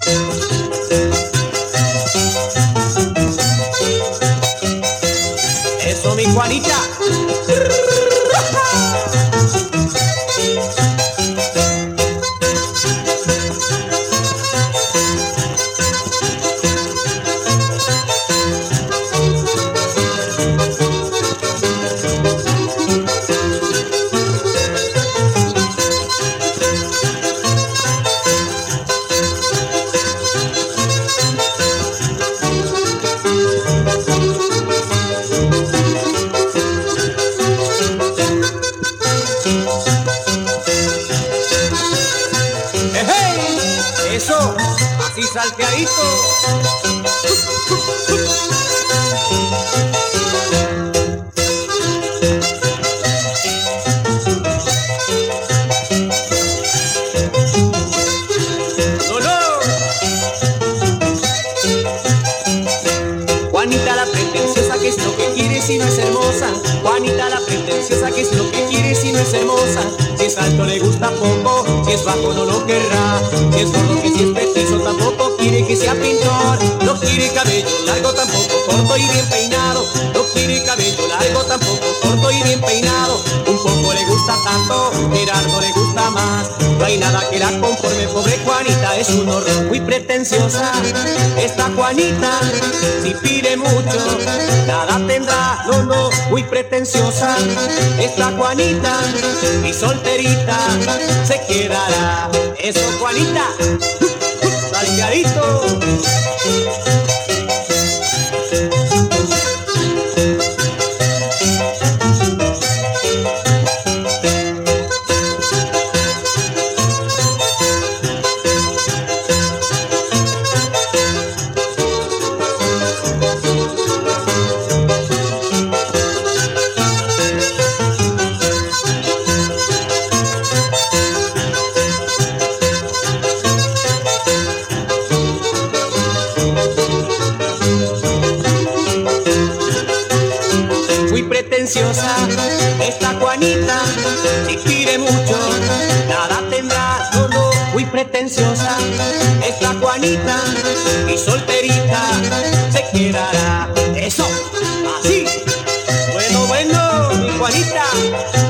Eso, mi Juanita. Eso, así salteadito. No, no. Juanita la pretenciosa, ¿qué es lo que quiere si no es hermosa? Juanita la pretenciosa, ¿qué es lo que quiere si no es hermosa? Si es alto le gusta poco, si es bajo no lo querrá. Si es gordo que si es petizo tampoco quiere que sea pintor. No quiere cabello largo tampoco corto y bien peinado. No quiere cabello largo tampoco corto y bien peinado. Un poco le gusta tanto, Gerardo le gusta más. No hay nada que la conforme, pobre Juanita es un horror. Muy pretenciosa esta Juanita, si pide mucho nada tendrá. No, no, muy pretenciosa esta Juanita, y solterita se quedará. Eso, Juanita, salgadito. Pretenciosa esta Juanita, si quiere mucho nada tendrá. No, no, muy pretenciosa esta Juanita, y solterita se quedará. Eso, así. Bueno, bueno, mi Juanita.